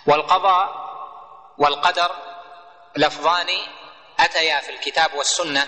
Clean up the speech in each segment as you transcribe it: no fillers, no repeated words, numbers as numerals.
والقضاء والقدر لفظان أتيا في الكتاب والسنة،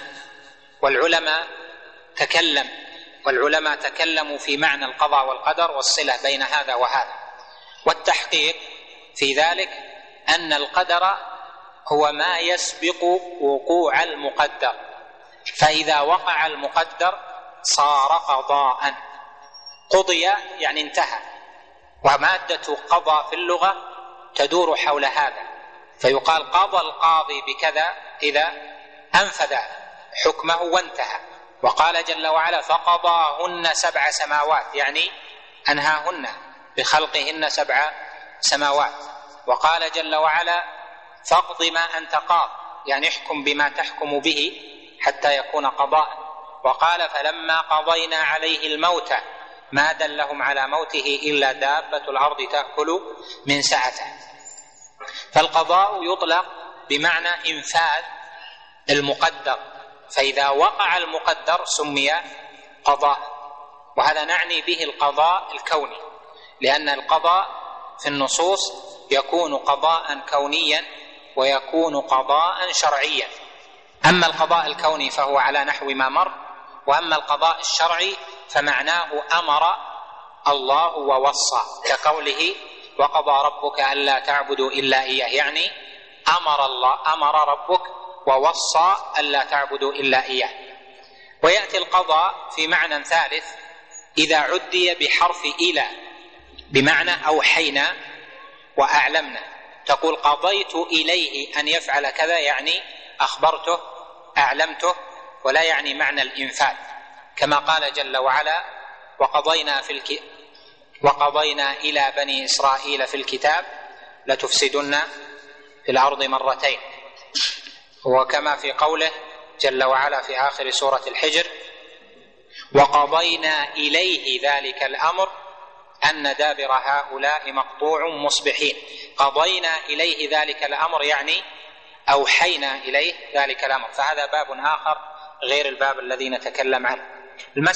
والعلماء تكلموا في معنى القضاء والقدر والصلة بين هذا وهذا. والتحقيق في ذلك أن القدر هو ما يسبق وقوع المقدر، فإذا وقع المقدر صار قضاء. قضي يعني انتهى، ومادة قضى في اللغة تدور حول هذا، فيقال قضى القاضي بكذا إذا أنفذ حكمه وانتهى. وقال جل وعلا فقضاهن 7 سماوات، يعني أنهاهن بخلقهن 7 سماوات. وقال جل وعلا فاقض ما أنت قاض، يعني احكم بما تحكم به حتى يكون قضاء. وقال فلما قضينا عليه الموت ما دلهم على موته إلا دابة الأرض تأكل من سعته. فالقضاء يطلق بمعنى إنفاذ المقدر، فإذا وقع المقدر سمي قضاء. وهذا نعني به القضاء الكوني، لأن القضاء في النصوص يكون قضاء كونيا ويكون قضاء شرعيا. أما القضاء الكوني فهو على نحو ما مر، وأما القضاء الشرعي فمعناه أمر الله ووصى، كقوله وقضى ربك ألا تعبدوا إلا إياه، يعني أمر ربك ووصى ألا تعبدوا إلا إياه. ويأتي القضاء في معنى ثالث إذا عدي بحرف إلى، بمعنى أوحينا وأعلمنا. تقول قضيت إليه أن يفعل كذا، يعني أخبرته أعلمته، ولا يعني معنى الإنفاذ، كما قال جل وعلا وقضينا إلى بني إسرائيل في الكتاب لتفسدن في الأرض مرتين. وكما في قوله جل وعلا في آخر سورة الحجر وقضينا إليه ذلك الأمر أن دابر هؤلاء مقطوع مصبحين. قضينا إليه ذلك الأمر يعني أوحينا إليه ذلك الأمر، فهذا باب آخر غير الباب الذي نتكلم عنه.